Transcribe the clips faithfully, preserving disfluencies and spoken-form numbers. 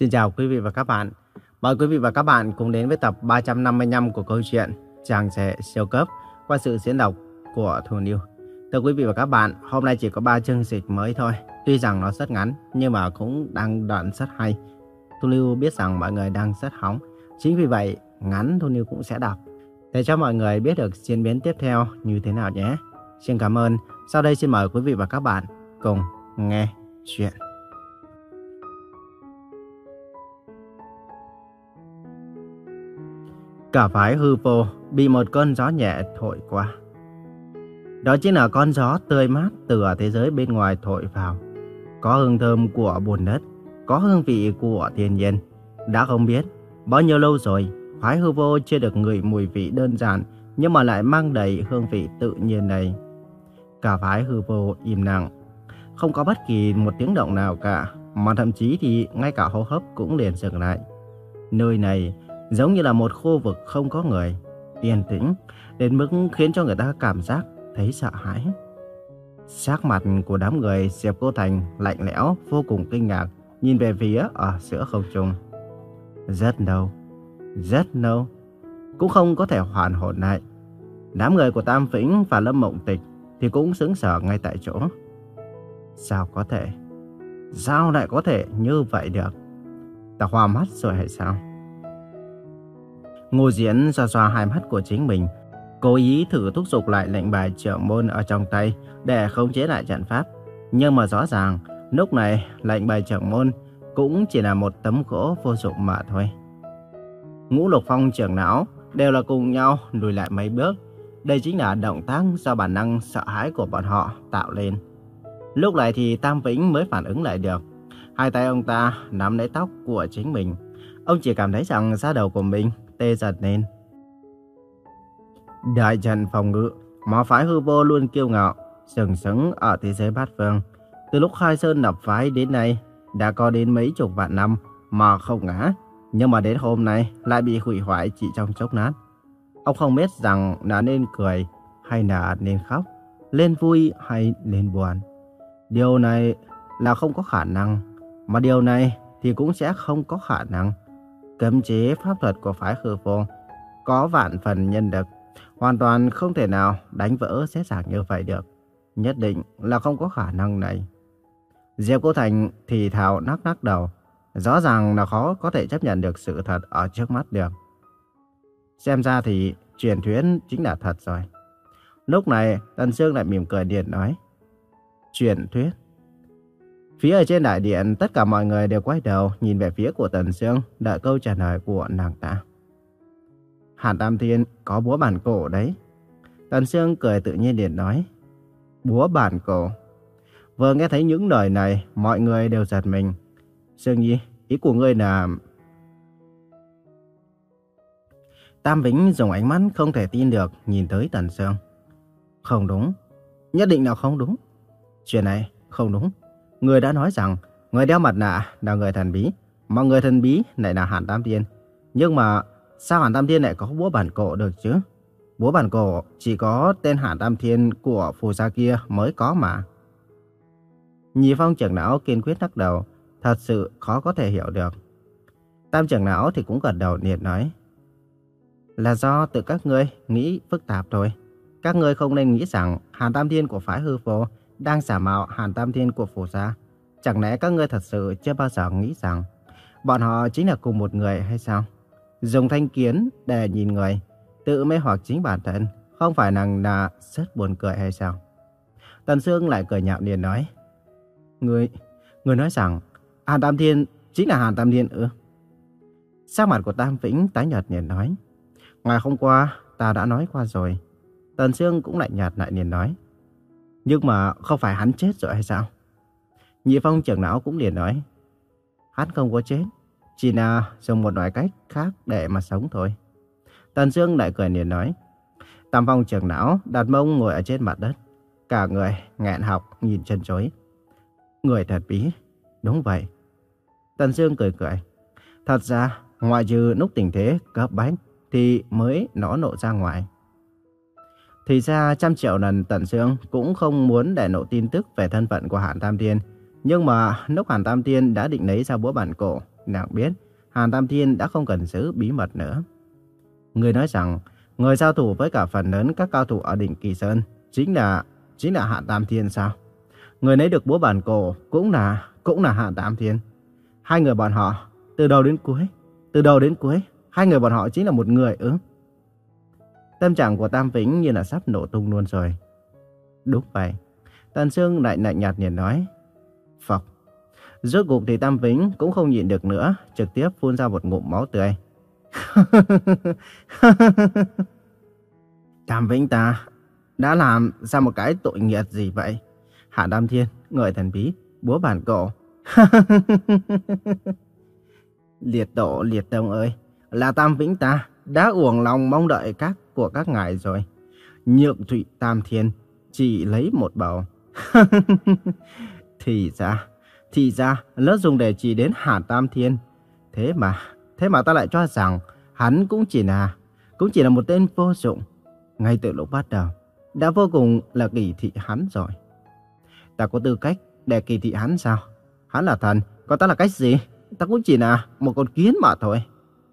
Xin chào quý vị và các bạn. Mời quý vị và các bạn cùng đến với tập ba trăm năm mươi lăm của câu chuyện Chàng trẻ siêu cấp qua sự diễn đọc của Thu Niu. Thưa quý vị và các bạn, hôm nay chỉ có ba chương dịch mới thôi. Tuy rằng nó rất ngắn nhưng mà cũng đang đoạn rất hay. Thu Niu biết rằng mọi người đang rất hóng. Chính vì vậy, ngắn Thu Niu cũng sẽ đọc để cho mọi người biết được diễn biến tiếp theo như thế nào nhé. Xin cảm ơn. Sau đây xin mời quý vị và các bạn cùng nghe chuyện. Cả phái hư vô bị một cơn gió nhẹ thổi qua. Đó chính là con gió tươi mát từ ở thế giới bên ngoài thổi vào. Có hương thơm của bùn đất, có hương vị của thiên nhiên. Đã không biết bao nhiêu lâu rồi, phái hư vô chưa được ngửi mùi vị đơn giản nhưng mà lại mang đầy hương vị tự nhiên này. Cả phái hư vô im lặng, không có bất kỳ một tiếng động nào cả, mà thậm chí thì ngay cả hô hấp cũng liền dừng lại. Nơi này giống như là một khu vực không có người, yên tĩnh đến mức khiến cho người ta cảm giác thấy sợ hãi. Sắc mặt của đám người Diệp Cô Thành lạnh lẽo, vô cùng kinh ngạc, nhìn về phía ở giữa không trung. Rất lâu, rất lâu, cũng không có thể hoàn hồn lại. Đám người của Tam Vĩnh và Lâm Mộng Tịch thì cũng sững sờ ngay tại chỗ. Sao có thể? Sao lại có thể như vậy được? Ta hoa mắt rồi hay sao? Ngô Diễn xoa xoa hai mắt của chính mình, cố ý thử thúc giục lại lệnh bài trưởng môn ở trong tay để khống chế lại trận pháp. Nhưng mà rõ ràng, lúc này lệnh bài trưởng môn cũng chỉ là một tấm gỗ vô dụng mà thôi. Ngũ Lục Phong trưởng lão đều là cùng nhau lùi lại mấy bước. Đây chính là động tác do bản năng sợ hãi của bọn họ tạo lên. Lúc này thì Tam Vĩnh mới phản ứng lại được. Hai tay ông ta nắm lấy tóc của chính mình. Ông chỉ cảm thấy rằng da đầu của mình tê dần lên. Đại trận phòng ngự mà phái hư vô luôn kiêu ngạo, sừng sững ở thế giới bát phương. Từ lúc khai sơn lập phái đến nay đã có đến mấy chục vạn năm mà không ngã. Nhưng mà đến hôm nay lại bị hủy hoại chỉ trong chốc lát. Ông không biết rằng là nên cười hay là nên khóc, lên vui hay lên buồn. Điều này là không có khả năng, mà điều này thì cũng sẽ không có khả năng. Cấm chế pháp thuật của phái hư vô có vạn phần nhân lực, hoàn toàn không thể nào đánh vỡ dễ dàng như vậy được. Nhất định là không có khả năng này. Diệp Cô Thành thì thào nắc nắc đầu. Rõ ràng là khó có thể chấp nhận được sự thật ở trước mắt được. Xem ra thì truyền thuyết chính là thật rồi. Lúc này Tần Sương lại mỉm cười điện nói. Truyền thuyết. Phía ở trên đại điện, tất cả mọi người đều quay đầu nhìn về phía của Tần Sương, đợi câu trả lời của nàng ta. Hàn Tam Thiên có búa bản cổ đấy. Tần Sương cười tự nhiên điện nói. Búa bản cổ. Vừa nghe thấy những lời này, mọi người đều giật mình. Sương Nhi, ý của ngươi là... Tam Vĩnh dùng ánh mắt không thể tin được nhìn tới Tần Sương. Không đúng, nhất định là không đúng. Chuyện này không đúng. Người đã nói rằng người đeo mặt nạ là người thần bí, mà người thần bí lại là Hàn Tam Thiên. Nhưng mà sao Hàn Tam Thiên lại có búa bản cổ được chứ? Búa bản cổ chỉ có tên Hàn Tam Thiên của phù gia kia mới có mà. Nhị Phong trưởng lão kiên quyết lắc đầu, thật sự khó có thể hiểu được. Tam trưởng lão thì cũng gật đầu liệt nói. Là do tự các ngươi nghĩ phức tạp thôi. Các ngươi không nên nghĩ rằng Hàn Tam Thiên của phái hư vô đang giả mạo Hàn Tam Thiên của phù gia. Chẳng lẽ các ngươi thật sự chưa bao giờ nghĩ rằng bọn họ chính là cùng một người hay sao? Dùng thanh kiến để nhìn người, tự mê hoặc chính bản thân, không phải rằng là rất buồn cười hay sao? Tần Sương lại cười nhạo liền nói. Ngươi, ngươi nói rằng Hàn Tam Thiên chính là Hàn Tam Thiên ư? Sắc mặt của Tam Vĩnh tái nhợt liền nói. Ngày hôm qua ta đã nói qua rồi. Tần Sương cũng lạnh nhạt lại liền nói. Nhưng mà không phải hắn chết rồi hay sao? Nhị Phong trưởng lão cũng liền nói. Hắn không có chết, chỉ là dùng một loại cách khác để mà sống thôi. Tần Sương lại cười liền nói. Tam Phong trưởng lão đặt mông ngồi ở trên mặt đất, cả người nghẹn họng nhìn chân chối. Người thật bí. Đúng vậy. Tần Sương cười cười. Thật ra ngoại trừ lúc tình thế cấp bách thì mới nó nộ ra ngoài. Thì ra trăm triệu lần Tần Sương cũng không muốn để lộ tin tức về thân phận của Hàn Tam Thiên. Nhưng mà lúc Hàn Tam Thiên đã định lấy ra búa bản cổ nàng biết Hàn Tam Thiên đã không cần giữ bí mật nữa. Người nói rằng người giao thủ với cả phần lớn các cao thủ ở đỉnh Kỳ Sơn chính là chính là Hàn Tam Thiên sao? Người lấy được búa bản cổ cũng là cũng là Hàn Tam Thiên. Hai người bọn họ từ đầu đến cuối, từ đầu đến cuối, hai người bọn họ chính là một người ư? Tâm trạng của Tam Vĩnh như là sắp nổ tung luôn rồi. Đúng vậy. Tần Sương lại lạnh nhạt nhìn nói. Phọc. Rốt cuộc thì Tam Vĩnh cũng không nhịn được nữa, trực tiếp phun ra một ngụm máu tươi. Tam Vĩnh ta đã làm ra một cái tội nghiệp gì vậy? Hàn Tam Thiên, người thần bí, búa bản cổ. Liệt tổ liệt tông ơi, là Tam Vĩnh ta đã uổng lòng mong đợi các của các ngài rồi. Nhượng Thụy Tam Thiên chỉ lấy một bầu. Thì ra, thì ra nó dùng để chỉ đến Hàn Tam Thiên. Thế mà, thế mà ta lại cho rằng hắn cũng chỉ là, cũng chỉ là một tên vô dụng. Ngay từ lúc bắt đầu, đã vô cùng là kỳ thị hắn rồi. Ta có tư cách để kỳ thị hắn sao? Hắn là thần, còn ta là cách gì? Ta cũng chỉ là một con kiến mà thôi.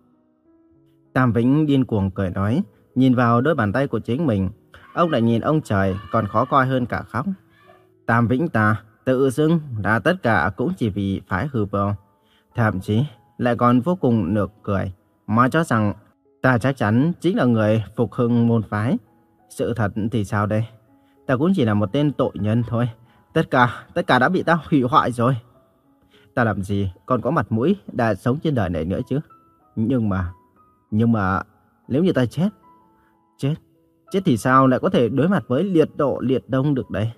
Tam Vĩnh điên cuồng cười nói, nhìn vào đôi bàn tay của chính mình. Ông lại nhìn ông trời còn khó coi hơn cả khóc. Tam Vĩnh ta tự xưng là tất cả cũng chỉ vì phái hư vô. Thậm chí lại còn vô cùng nực cười, mà cho rằng ta chắc chắn chính là người phục hưng môn phái. Sự thật thì sao đây? Ta cũng chỉ là một tên tội nhân thôi. Tất cả, tất cả đã bị ta hủy hoại rồi. Ta làm gì còn có mặt mũi đã sống trên đời này nữa chứ? Nhưng mà, nhưng mà nếu như ta chết, chết, chết thì sao lại có thể đối mặt với liệt độ liệt đông được đây?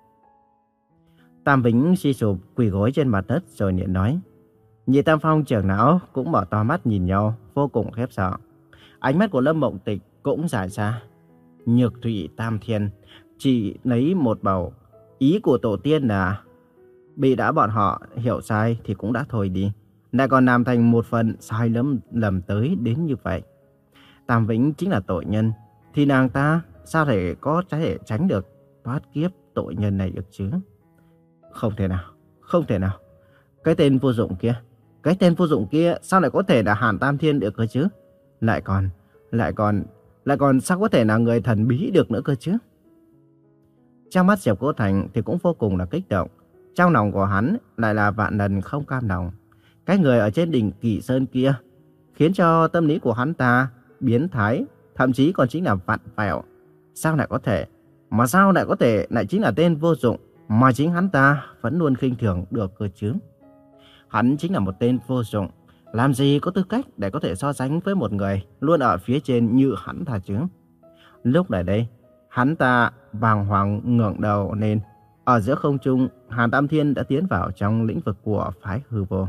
Tam Vĩnh suy sụp quỳ gối trên mặt đất rồi niệm nói. Nhị Tam Phong trưởng não cũng mở to mắt nhìn nhau, vô cùng khiếp sợ. Ánh mắt của Lâm Mộng Tịch cũng dài ra. Nhược Thụy Tam Thiên chỉ lấy một bầu. Ý của tổ tiên là bị đã bọn họ hiểu sai thì cũng đã thôi đi, lại còn làm thành một phần sai lầm lầm tới đến như vậy. Tam Vĩnh chính là tội nhân, thì nàng ta sao thể có thể tránh được thoát kiếp tội nhân này được chứ? Không thể nào, không thể nào. Cái tên vô dụng kia, cái tên vô dụng kia sao lại có thể là Hàn Tam Thiên được cơ chứ? Lại còn, lại còn, lại còn sao có thể là người thần bí được nữa cơ chứ? Trong mắt Diệp Cô Thành thì cũng vô cùng là kích động. Trong lòng của hắn lại là vạn lần không cam lòng. Cái người ở trên đỉnh Kỳ Sơn kia khiến cho tâm lý của hắn ta biến thái, thậm chí còn chính là vặn vẹo. Sao lại có thể? Mà sao lại có thể lại chính là tên vô dụng mà chính hắn ta vẫn luôn khinh thường được cơ chứ? Hắn chính là một tên vô dụng, làm gì có tư cách để có thể so sánh với một người luôn ở phía trên như hắn ta chứ? Lúc này đây, hắn ta bàng hoàng ngẩng đầu lên. Ở giữa không trung, Hàn Tam Thiên đã tiến vào trong lĩnh vực của phái hư vô.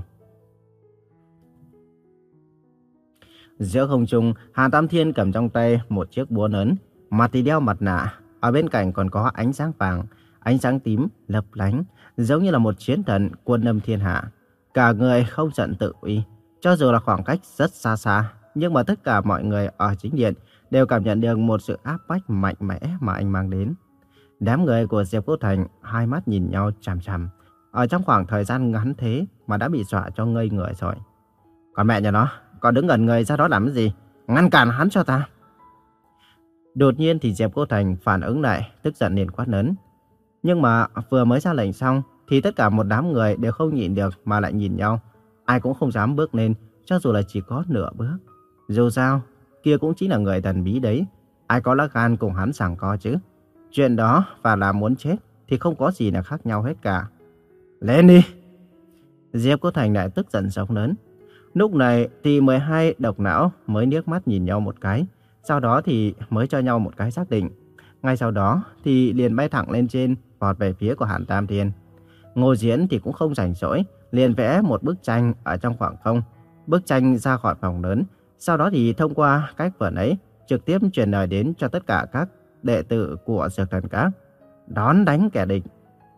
Giữa không trung, Hàn Tam Thiên cầm trong tay một chiếc búa lớn, mặt thì đeo mặt nạ, ở bên cạnh còn có ánh sáng vàng, ánh sáng tím lấp lánh, giống như là một chiến thần quân lâm thiên hạ. Cả người không giận tự uy, cho dù là khoảng cách rất xa xa, nhưng mà tất cả mọi người ở chính điện đều cảm nhận được một sự áp bách mạnh mẽ mà anh mang đến. Đám người của Diệp Cô Thành hai mắt nhìn nhau chằm chằm. Ở trong khoảng thời gian ngắn thế mà đã bị dọa cho ngây người rồi. Còn mẹ nhà nó, còn đứng ngẩn người ra đó làm cái gì? Ngăn cản hắn cho ta. Đột nhiên thì Diệp Cô Thành phản ứng lại, tức giận liền quát lớn. Nhưng mà vừa mới ra lệnh xong thì tất cả một đám người đều không nhịn được mà lại nhìn nhau. Ai cũng không dám bước lên, cho dù là chỉ có nửa bước. Dù sao, kia cũng chính là người thần bí đấy. Ai có lá gan cùng hắn giằng co chứ? Chuyện đó và là muốn chết thì không có gì là khác nhau hết cả. Lên đi! Diệp Cô Thành lại tức giận giống lớn. Lúc này thì mười hai độc não mới liếc mắt nhìn nhau một cái. Sau đó thì mới cho nhau một cái xác định. Ngay sau đó thì liền bay thẳng lên trên, vọt về phía của Hàn Tam Thiên. Ngô Diễn thì cũng không rảnh rỗi, liền vẽ một bức tranh ở trong khoảng không. Bức tranh ra khỏi phòng lớn. Sau đó thì thông qua cách vở ấy trực tiếp truyền lời đến cho tất cả các đệ tử của Dược Thần Các, đón đánh kẻ địch.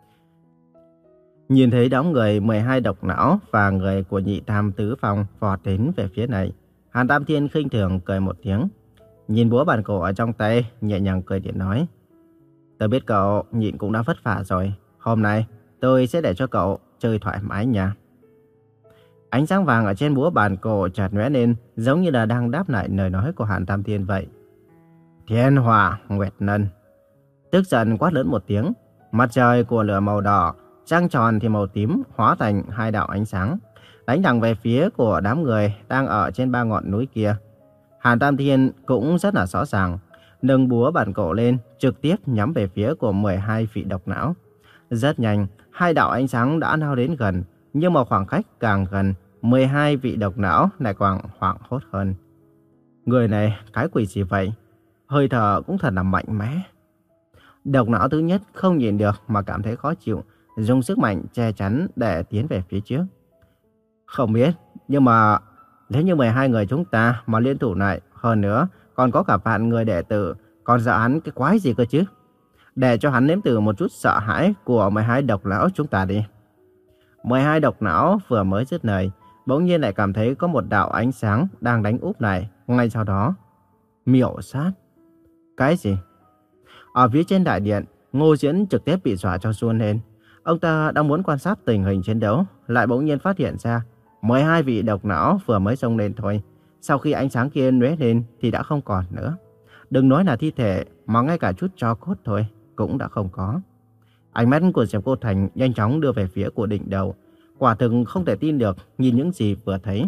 Nhìn thấy đám người mười hai độc não và người của Nhị Tam Tứ Phong vọt đến về phía này, Hàn Tam Thiên khinh thường cười một tiếng, nhìn búa bàn cổ ở trong tay, nhẹ nhàng cười điện nói: "Tôi biết cậu nhịn cũng đã vất vả rồi, hôm nay tôi sẽ để cho cậu chơi thoải mái nha." Ánh sáng vàng ở trên búa bàn cổ chợt lóe lên, giống như là đang đáp lại lời nói của Hàn Tam Thiên vậy. Thiên hỏa nguyệt nân. Tức giận quát lớn một tiếng, mặt trời của lửa màu đỏ, trăng tròn thì màu tím hóa thành hai đạo ánh sáng, đánh thẳng về phía của đám người đang ở trên ba ngọn núi kia. Hàn Tam Thiên cũng rất là rõ ràng, nâng búa bàn cổ lên, trực tiếp nhắm về phía của mười hai vị độc não. Rất nhanh, hai đạo ánh sáng đã lao đến gần, nhưng mà khoảng cách càng gần, mười hai vị độc não lại càng hoảng hốt hơn. Người này cái quỷ gì vậy? Hơi thở cũng thật là mạnh mẽ. Độc não thứ nhất không nhìn được mà cảm thấy khó chịu, dùng sức mạnh che chắn để tiến về phía trước. Không biết, nhưng mà nếu như mười hai người chúng ta mà liên thủ lại, hơn nữa còn có cả vạn người đệ tử, còn sợ hắn cái quái gì cơ chứ? Để cho hắn nếm thử một chút sợ hãi của mười hai độc não chúng ta đi. mười hai độc não vừa mới dứt lời, bỗng nhiên lại cảm thấy có một đạo ánh sáng đang đánh úp lại, ngay sau đó. Miểu sát. Cái gì? Ở phía trên đại điện, Ngô Diễn trực tiếp bị dọa cho run lên. Ông ta đang muốn quan sát tình hình chiến đấu, lại bỗng nhiên phát hiện ra mười hai vị độc não vừa mới xông lên thôi. Sau khi ánh sáng kia lóe lên thì đã không còn nữa. Đừng nói là thi thể, mà ngay cả chút tro cốt thôi cũng đã không có. Ánh mắt của Diệp Cô Thành nhanh chóng đưa về phía của đỉnh đầu. Quả thực không thể tin được nhìn những gì vừa thấy.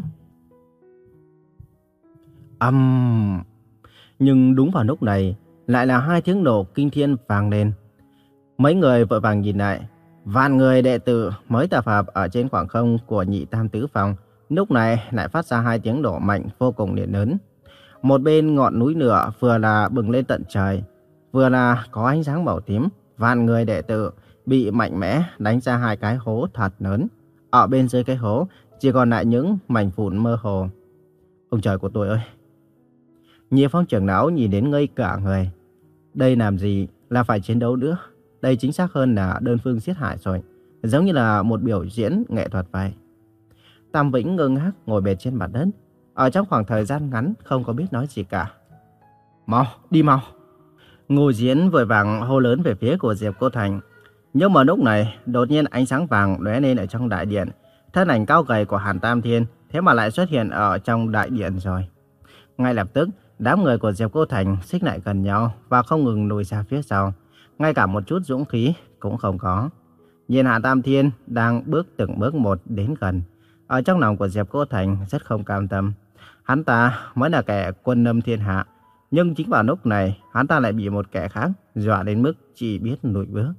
Âm... Um... Nhưng đúng vào lúc này, lại là hai tiếng nổ kinh thiên vang lên. Mấy người vội vàng nhìn lại. Vạn người đệ tử mới tập hợp ở trên khoảng không của nhị tam tứ phòng, lúc này lại phát ra hai tiếng nổ mạnh vô cùng điện lớn. Một bên ngọn núi lửa vừa là bừng lên tận trời, vừa là có ánh sáng màu tím. Vạn người đệ tử bị mạnh mẽ đánh ra hai cái hố thật lớn. Ở bên dưới cái hố chỉ còn lại những mảnh vụn mơ hồ. Ông trời của tôi ơi! Nhị Phong trưởng lão nhìn đến ngây cả người. Đây làm gì là phải chiến đấu nữa? Đây chính xác hơn là đơn phương giết hại rồi, giống như là một biểu diễn nghệ thuật vậy. Tam Vĩnh ngơ ngác ngồi bệt trên mặt đất, ở trong khoảng thời gian ngắn không có biết nói gì cả. Mau, đi mau! Ngô Diễn vội vàng hô lớn về phía của Diệp Cô Thành. Nhưng mà lúc này, đột nhiên ánh sáng vàng lóe lên ở trong đại điện. Thân ảnh cao gầy của Hàn Tam Thiên thế mà lại xuất hiện ở trong đại điện rồi. Ngay lập tức, đám người của Diệp Cô Thành xích lại gần nhau và không ngừng lùi ra phía sau. Ngay cả một chút dũng khí cũng không có. Nhìn Hàn Tam Thiên đang bước từng bước một đến gần. Ở trong lòng của Diệp Cô Thành rất không cam tâm. Hắn ta mới là kẻ quân lâm thiên hạ. Nhưng chính vào lúc này, hắn ta lại bị một kẻ khác dọa đến mức chỉ biết lùi bước.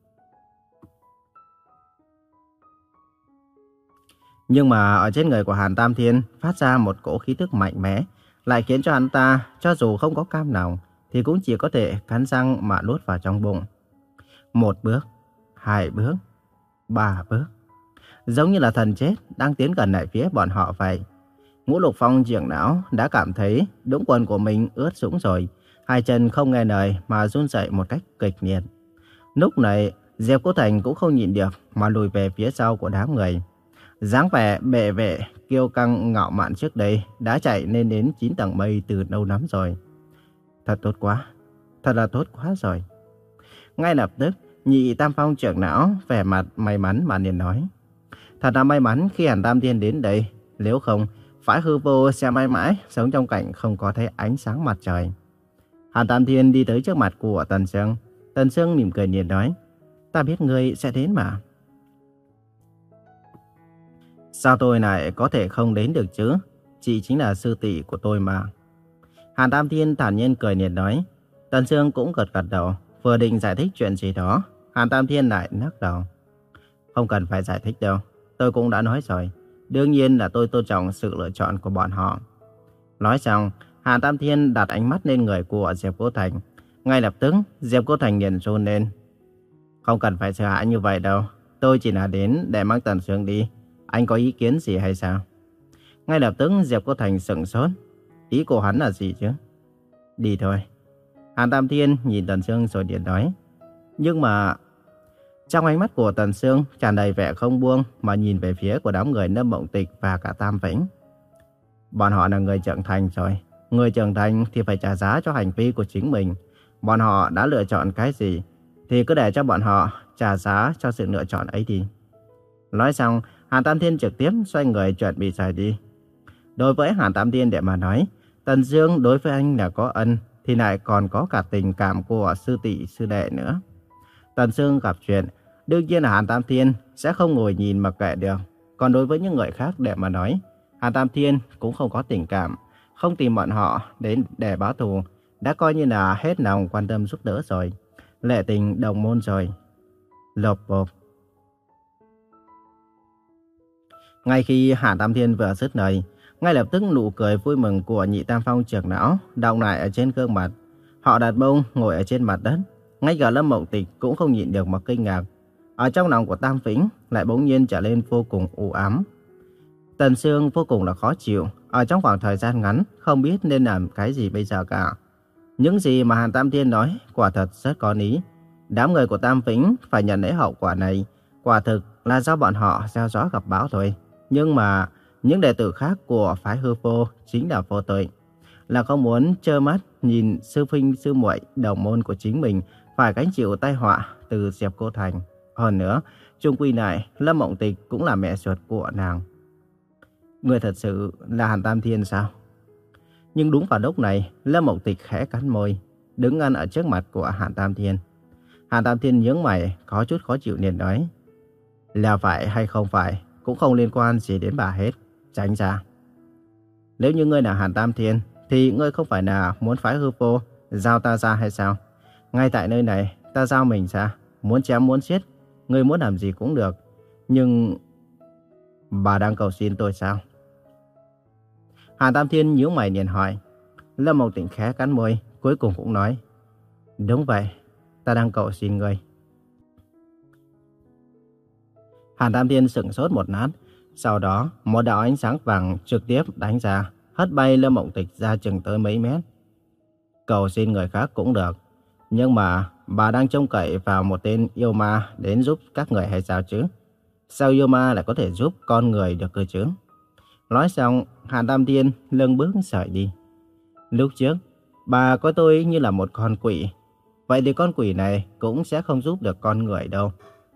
Nhưng mà ở trên người của Hàn Tam Thiên phát ra một cỗ khí tức mạnh mẽ, lại khiến cho hắn ta, cho dù không có cam lòng, thì cũng chỉ có thể cắn răng mà nuốt vào trong bụng. Một bước, hai bước, ba bước. Giống như là thần chết đang tiến gần lại phía bọn họ vậy. Ngũ Lục Phong trưởng lão đã cảm thấy đũng quần của mình ướt sũng rồi, hai chân không nghe lời mà run rẩy một cách kịch liệt. Lúc này, Diệp Cô Thành cũng không nhịn được mà lùi về phía sau của đám người. Dáng vẻ bệ vệ, kiêu căng ngạo mạn trước đây đã chạy lên đến chín tầng mây từ lâu lắm rồi. Thật tốt quá, thật là tốt quá rồi. Ngay lập tức, nhị Tam Phong trưởng lão vẻ mặt may mắn mà liền nói. Thật là may mắn khi Hàn Tam Thiên đến đây, nếu không, phải hư vô sẽ mãi mãi sống trong cảnh không có thấy ánh sáng mặt trời. Hàn Tam Thiên đi tới trước mặt của Tần Sương. Tần Sương mỉm cười liền nói, ta biết ngươi sẽ đến mà. Sao tôi lại có thể không đến được chứ? Chị chính là sư tỷ của tôi mà. Hàn Tam Thiên thản nhiên cười liền nói. Tần Sương cũng gật gật đầu, vừa định giải thích chuyện gì đó. Hàn Tam Thiên lại lắc đầu. Không cần phải giải thích đâu, tôi cũng đã nói rồi. Đương nhiên là tôi tôn trọng sự lựa chọn của bọn họ. Nói xong, Hàn Tam Thiên đặt ánh mắt lên người của Diệp Cô Thành. Ngay lập tức, Diệp Cô Thành liền run lên. Không cần phải sợ hãi như vậy đâu. Tôi chỉ là đến để mang Tần Sương đi. Anh có ý kiến gì hay sao? Ngay lập tức Diệp Cô Thành sững sốt. Ý của hắn là gì chứ? Đi thôi. Hàn Tam Thiên nhìn Tần Sương rồi điện nói. Nhưng mà... Trong ánh mắt của Tần Sương tràn đầy vẻ không buông mà nhìn về phía của đám người Lâm Mộng Tịch và cả Tam Vĩnh. Bọn họ là người trưởng thành rồi. Người trưởng thành thì phải trả giá cho hành vi của chính mình. Bọn họ đã lựa chọn cái gì thì cứ để cho bọn họ trả giá cho sự lựa chọn ấy đi. Nói xong, Hàn Tam Thiên trực tiếp xoay người chuẩn bị rời đi. Đối với Hàn Tam Thiên để mà nói, Tần Dương đối với anh là có ân, thì lại còn có cả tình cảm của sư tỷ sư đệ nữa. Tần Dương gặp chuyện, đương nhiên là Hàn Tam Thiên sẽ không ngồi nhìn mà kệ được. Còn đối với những người khác để mà nói, Hàn Tam Thiên cũng không có tình cảm, không tìm bọn họ đến để báo thù, đã coi như là hết lòng quan tâm giúp đỡ rồi. Lệ tình đồng môn rồi. Lộp bộp. Ngay khi Hàn Tam Thiên vừa dứt lời, ngay lập tức nụ cười vui mừng của Nhị Tam Phong trưởng lão đọng lại ở trên gương mặt. Họ đặt mông ngồi ở trên mặt đất, ngay cả Lâm Mộng Tịch cũng không nhịn được mà kinh ngạc. Ở trong lòng của Tam Vĩnh lại bỗng nhiên trở nên vô cùng u ám. Tần Sương vô cùng là khó chịu, ở trong khoảng thời gian ngắn không biết nên làm cái gì bây giờ cả. Những gì mà Hàn Tam Thiên nói quả thật rất có lý. Đám người của Tam Vĩnh phải nhận lấy hậu quả này, quả thực là do bọn họ gieo gió gặp bão thôi. Nhưng mà những đệ tử khác của phái Hư Vô chính là vô tội, là không muốn trơ mắt nhìn sư huynh sư muội đồng môn của chính mình phải gánh chịu tai họa từ Diệp Cô Thành. Hơn nữa, chung quy lại, Lâm Mộng Tịch cũng là mẹ ruột của nàng. Người thật sự là Hàn Tam Thiên sao? Nhưng đúng vào lúc này, Lâm Mộng Tịch khẽ cắn môi, đứng ngăn ở trước mặt của Hàn Tam Thiên. Hàn Tam Thiên nhướng mày, có chút khó chịu liền nói: là phải hay không phải, cũng không liên quan gì đến bà hết, tránh ra. Nếu như ngươi là Hàn Tam Thiên, thì ngươi không phải là muốn phái Hư Vô giao ta ra hay sao? Ngay tại nơi này, ta giao mình ra, muốn chém muốn giết, ngươi muốn làm gì cũng được. Nhưng bà đang cầu xin tôi sao? Hàn Tam Thiên nhíu mày liền hỏi. Lâm Mộng Tịch khẽ cắn môi, cuối cùng cũng nói: đúng vậy, ta đang cầu xin ngươi. Hàn Tam Thiên sững sốt một lát, sau đó một đạo ánh sáng vàng trực tiếp đánh ra, hất bay Lâm Mộng Tịch ra chừng tới mấy mét. Cầu xin người khác cũng được, nhưng mà bà đang trông cậy vào một tên yêu ma đến giúp các người hay sao chứ? Sao yêu ma lại có thể giúp con người được cơ chứ? Nói xong, Hàn Tam Thiên lưng bước rời đi. Lúc trước, bà coi tôi như là một con quỷ. Vậy thì con quỷ này cũng sẽ không giúp được con người đâu.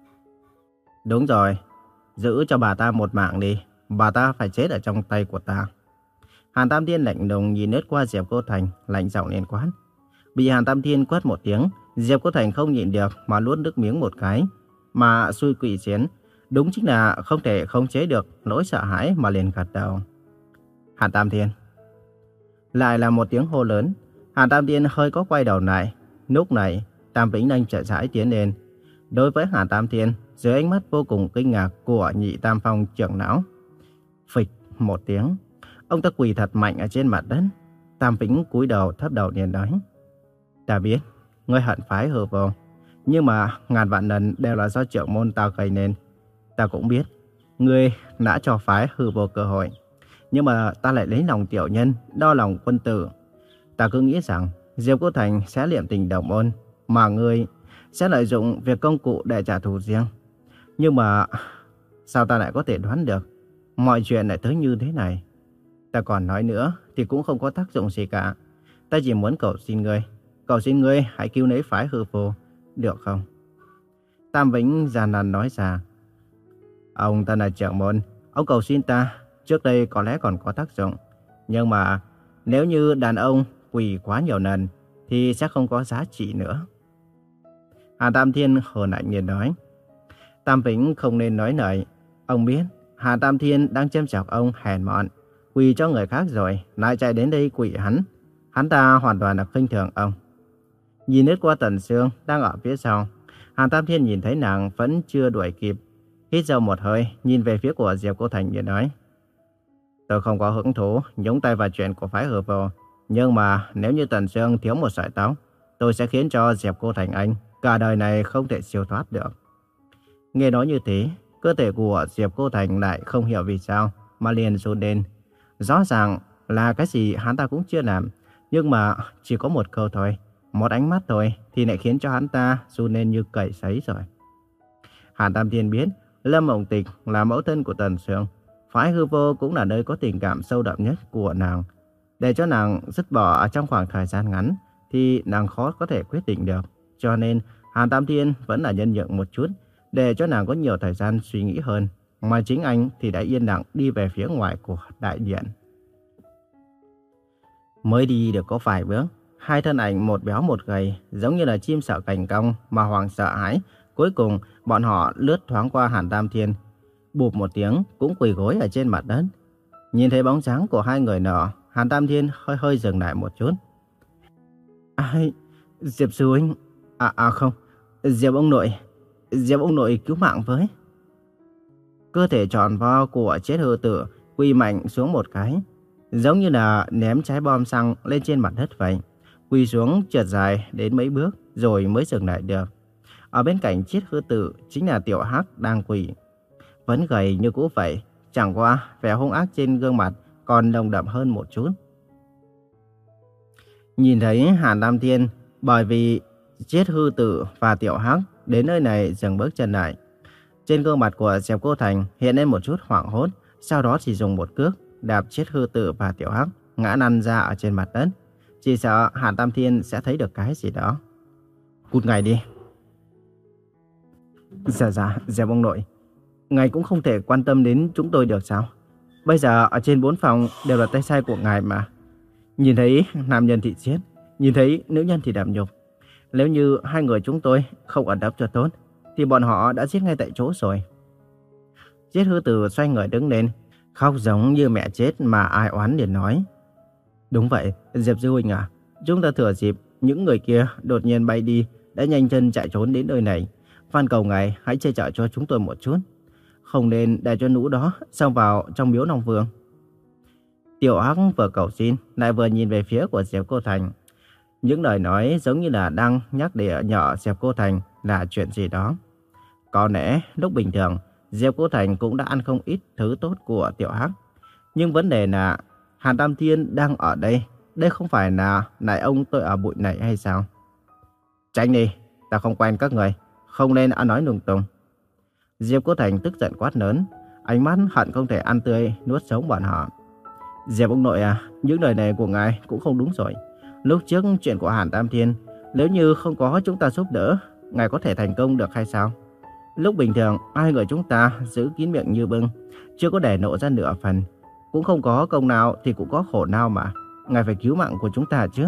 Đúng rồi, giữ cho bà ta một mạng đi. Bà ta phải chết ở trong tay của ta. Hàn Tam Thiên lạnh lùng nhìn lướt qua Diệp Cô Thành, lạnh giọng liền quát. Bị Hàn Tam Thiên quát một tiếng, Diệp Cô Thành không nhịn được mà nuốt nước miếng một cái. Mà xui quỷ chiến, đúng chính là không thể khống chế được nỗi sợ hãi mà liền gật đầu. Hàn Tam Thiên. Lại là một tiếng hô lớn. Hàn Tam Thiên hơi có quay đầu lại. Lúc này, Tam Vĩnh đang chậm rãi tiến lên. Đối với Hàn Tam Thiên, dưới ánh mắt vô cùng kinh ngạc của Nhị Tam Phong trưởng lão, phịch một tiếng, ông ta quỳ thật mạnh ở trên mặt đất. Tam Vĩnh cúi đầu thấp đầu liền nói: ta biết, ngươi hận phái Hư Vô, nhưng mà ngàn vạn lần đều là do trưởng môn ta gây nên. Ta cũng biết, ngươi đã cho phái Hư Vô cơ hội, nhưng mà ta lại lấy lòng tiểu nhân, đo lòng quân tử. Ta cứ nghĩ rằng Diệp Cô Thành sẽ liệm tình đồng môn, mà ngươi sẽ lợi dụng việc công cụ để trả thù riêng. Nhưng mà sao ta lại có thể đoán được mọi chuyện lại tới như thế này? Ta còn nói nữa thì cũng không có tác dụng gì cả. Ta chỉ muốn cầu xin ngươi, cầu xin ngươi hãy cứu lấy phái Hư Vô, được không? Tam Vĩnh giàn nàn nói ra. Ông ta là trưởng môn, ông cầu xin ta, trước đây có lẽ còn có tác dụng. Nhưng mà nếu như đàn ông quỳ quá nhiều lần thì sẽ không có giá trị nữa. Hà Tam Thiên hờn lạnh nhìn nói. Tam Vĩnh không nên nói lời. Ông biết Hà Tam Thiên đang châm chọc ông hèn mọn, quỳ cho người khác rồi lại chạy đến đây quỳ hắn. Hắn ta hoàn toàn là khinh thường ông. Nhìn lướt qua Tần Sương đang ở phía sau, Hà Tam Thiên nhìn thấy nàng vẫn chưa đuổi kịp, hít sâu một hơi, nhìn về phía của Diệp Cô Thành và nói: tôi không có hứng thú nhúng tay vào chuyện của phái Hư Vô, nhưng mà nếu như Tần Sương thiếu một sợi tóc, tôi sẽ khiến cho Diệp Cô Thành anh cả đời này không thể siêu thoát được. Nghe nói như thế, cơ thể của Diệp Cô Thành lại không hiểu vì sao mà liền run lên. Rõ ràng là cái gì hắn ta cũng chưa làm, nhưng mà chỉ có một câu thôi, một ánh mắt thôi thì lại khiến cho hắn ta run lên như cầy sấy rồi. Hàn Tam Thiên biết Lâm Mộng Tịch là mẫu thân của Tần Sương, phái Hư Vô cũng là nơi có tình cảm sâu đậm nhất của nàng. Để cho nàng dứt bỏ ở trong khoảng thời gian ngắn thì nàng khó có thể quyết định được. Cho nên Hàn Tam Thiên vẫn là nhân nhượng một chút để cho nàng có nhiều thời gian suy nghĩ hơn. mà chính anh thì đã yên lặng đi về phía ngoài của đại điện. Mới đi được có vài bước, hai thân ảnh một béo một gầy, giống như là chim sợ cành cong mà Hoàng sợ hãi. Cuối cùng, bọn họ lướt thoáng qua Hàn Tam Thiên, bụp một tiếng cũng quỳ gối ở trên mặt đất. Nhìn thấy bóng dáng của hai người nọ, Hàn Tam Thiên hơi hơi dừng lại một chút. Ai? Diệp sư huynh? À, à không, Diệp ông nội. Diệp ông nội cứu mạng với. Cơ thể tròn vo của chết hư tử quỳ mạnh xuống một cái, giống như là ném trái bom xăng lên trên mặt đất vậy. Quỳ xuống trượt dài đến mấy bước rồi mới dừng lại được. Ở bên cạnh chết hư tử chính là Tiểu Hắc đang quỳ, vẫn gầy như cũ vậy, chẳng qua vẻ hung ác trên gương mặt còn nồng đậm hơn một chút. Nhìn thấy Hàn Tam Thiên bởi vì chết hư tử và Tiểu Hắc đến nơi này dừng bước chân lại. Trên gương mặt của Diệp Cô Thành hiện lên một chút hoảng hốt, sau đó chỉ dùng một cước đạp chết hư tử và Tiểu Hắc ngã lăn ra ở trên mặt đất. Chỉ sợ Hàn Tam Thiên sẽ thấy được cái gì đó. Cút ngay đi. Dạ dạ, Diệp ông nội, ngài cũng không thể quan tâm đến chúng tôi được sao? Bây giờ ở trên bốn phòng đều là tay sai của ngài mà. Nhìn thấy nam nhân thì giết, nhìn thấy nữ nhân thì đàm nhục. Nếu như hai người chúng tôi không ẩn nấp cho tốt, thì bọn họ đã giết ngay tại chỗ rồi. Chết hư tử xoay người đứng lên, khóc giống như mẹ chết mà ai oán liền nói. Đúng vậy, Diệp sư huynh à, chúng ta thừa dịp những người kia đột nhiên bay đi, đã nhanh chân chạy trốn đến nơi này. Van cầu ngài hãy che chở cho chúng tôi một chút, không nên để cho lũ đó xông vào trong miếu Long Vương. Tiểu Hắc vừa cầu xin, lại vừa nhìn về phía của Diệp Cô Thành. Những lời nói giống như là đang nhắc để nhở Diệp Cô Thành là chuyện gì đó. Có lẽ lúc bình thường, Diệp Cô Thành cũng đã ăn không ít thứ tốt của Tiểu Hắc. Nhưng vấn đề là Hàn Tam Thiên đang ở đây. Đây không phải là nại ông tôi ở bụi này hay sao? Tránh đi, ta không quen các người, không nên ăn nói lung tung. Diệp Cô Thành tức giận quát lớn, ánh mắt hận không thể ăn tươi nuốt sống bọn họ. Diệp ông nội à, những lời này của ngài cũng không đúng rồi. Lúc trước chuyện của Hàn Tam Thiên, nếu như không có chúng ta giúp đỡ, ngài có thể thành công được hay sao? Lúc bình thường, hai người chúng ta giữ kín miệng như bưng, chưa có để nộ ra nửa phần. Cũng không có công nào thì cũng có khổ nào mà. Ngài phải cứu mạng của chúng ta chứ.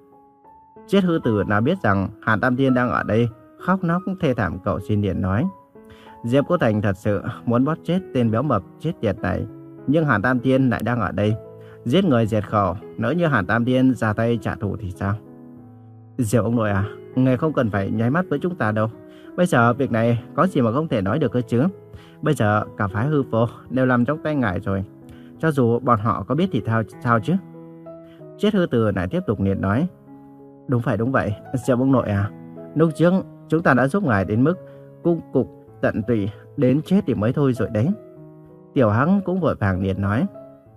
Chết hư tử nào biết rằng Hàn Tam Thiên đang ở đây, khóc nóc thê thảm cầu xin điện nói. Diệp Cô Thành thật sự muốn bóp chết tên béo mập chết tiệt này. Nhưng Hàn Tam Thiên lại đang ở đây. Giết người diệt khẩu, nếu như Hàn Tam Thiên ra tay trả thù thì sao? Diệp ông nội à, ngài không cần phải nháy mắt với chúng ta đâu. Bây giờ việc này có gì mà không thể nói được cơ chứ? Bây giờ cả phái hư vô đều nằm trong tay ngài rồi. Cho dù bọn họ có biết thì thao sao chứ? Chết hư tử lại tiếp tục liệt nói. Đúng vậy, đúng vậy, Diệp ông nội à. Lúc trước chúng ta đã giúp ngài đến mức cung cục tận tụy đến chết thì mới thôi rồi đấy. Tiểu Hắc cũng vội vàng liệt nói.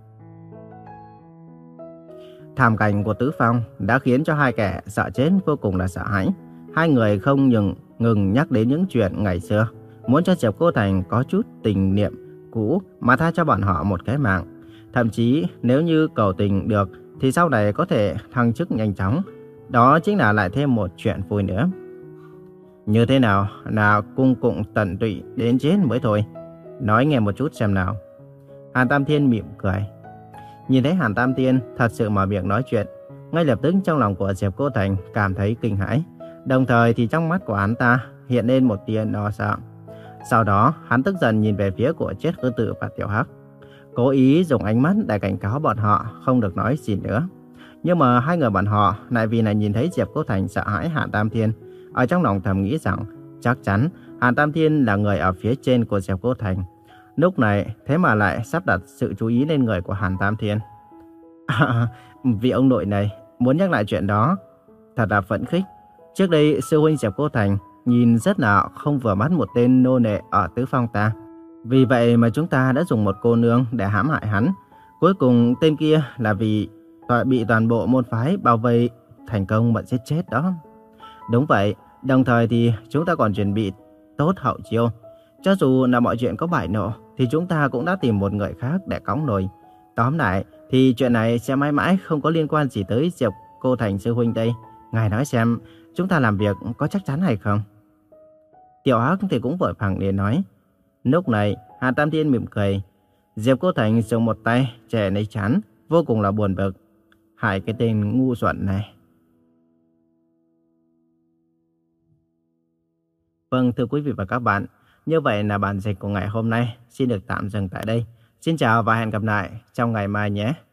Thảm cảnh của Tứ Phong đã khiến cho hai kẻ sợ chết vô cùng là sợ hãi. Hai người không ngừng ngừng nhắc đến những chuyện ngày xưa, muốn cho Diệp Cô Thành có chút tình niệm cũ mà tha cho bọn họ một cái mạng. Thậm chí nếu như cầu tình được thì sau này có thể thăng chức nhanh chóng. Đó chính là lại thêm một chuyện vui nữa. Như thế nào là cung cụng tận tụy đến chết mới thôi? Nói nghe một chút xem nào. Hàn Tam Thiên mỉm cười. Nhìn thấy Hàn Tam Thiên thật sự mở miệng nói chuyện, ngay lập tức trong lòng của Diệp Cô Thành cảm thấy kinh hãi. Đồng thời thì trong mắt của hắn ta hiện lên một tia lo sợ. Sau đó hắn tức giận nhìn về phía của chết hư tử và Tiểu Hắc, cố ý dùng ánh mắt để cảnh cáo bọn họ không được nói gì nữa. Nhưng mà hai người bọn họ lại vì này nhìn thấy Diệp Cô Thành sợ hãi Hàn Tam Thiên, ở trong lòng thầm nghĩ rằng chắc chắn Hàn Tam Thiên là người ở phía trên của Diệp Cô Thành. Lúc này thế mà lại sắp đặt sự chú ý lên người của Hàn Tam Thiên. À, vị ông nội này muốn nhắc lại chuyện đó, thật là phẫn khích. Trước đây sư huynh Diệp Cô Thành nhìn rất là không vừa mắt một tên nô lệ ở Tứ Phong ta. Vì vậy mà chúng ta đã dùng một cô nương để hãm hại hắn. Cuối cùng tên kia là vì bị toàn bộ môn phái bao vây thành công mà giết chết đó. Đúng vậy, đồng thời thì chúng ta còn chuẩn bị tốt hậu chiêu. Cho dù là mọi chuyện có bại lộ thì chúng ta cũng đã tìm một người khác để cõng nổi. Tóm lại thì chuyện này sẽ mãi mãi không có liên quan gì tới Diệp Cô Thành sư huynh đây. Ngài nói xem chúng ta làm việc có chắc chắn hay không? Tiểu Hắc thì cũng vội vàng để nói. Lúc này Hà Tam Thiên mỉm cười. Diệp Cô Thành dùng một tay che lấy trán, vô cùng là buồn bực. Hai cái tên ngu xuẩn này. Vâng, thưa quý vị và các bạn, như vậy là bản dịch của ngày hôm nay xin được tạm dừng tại đây. Xin chào và hẹn gặp lại trong ngày mai nhé.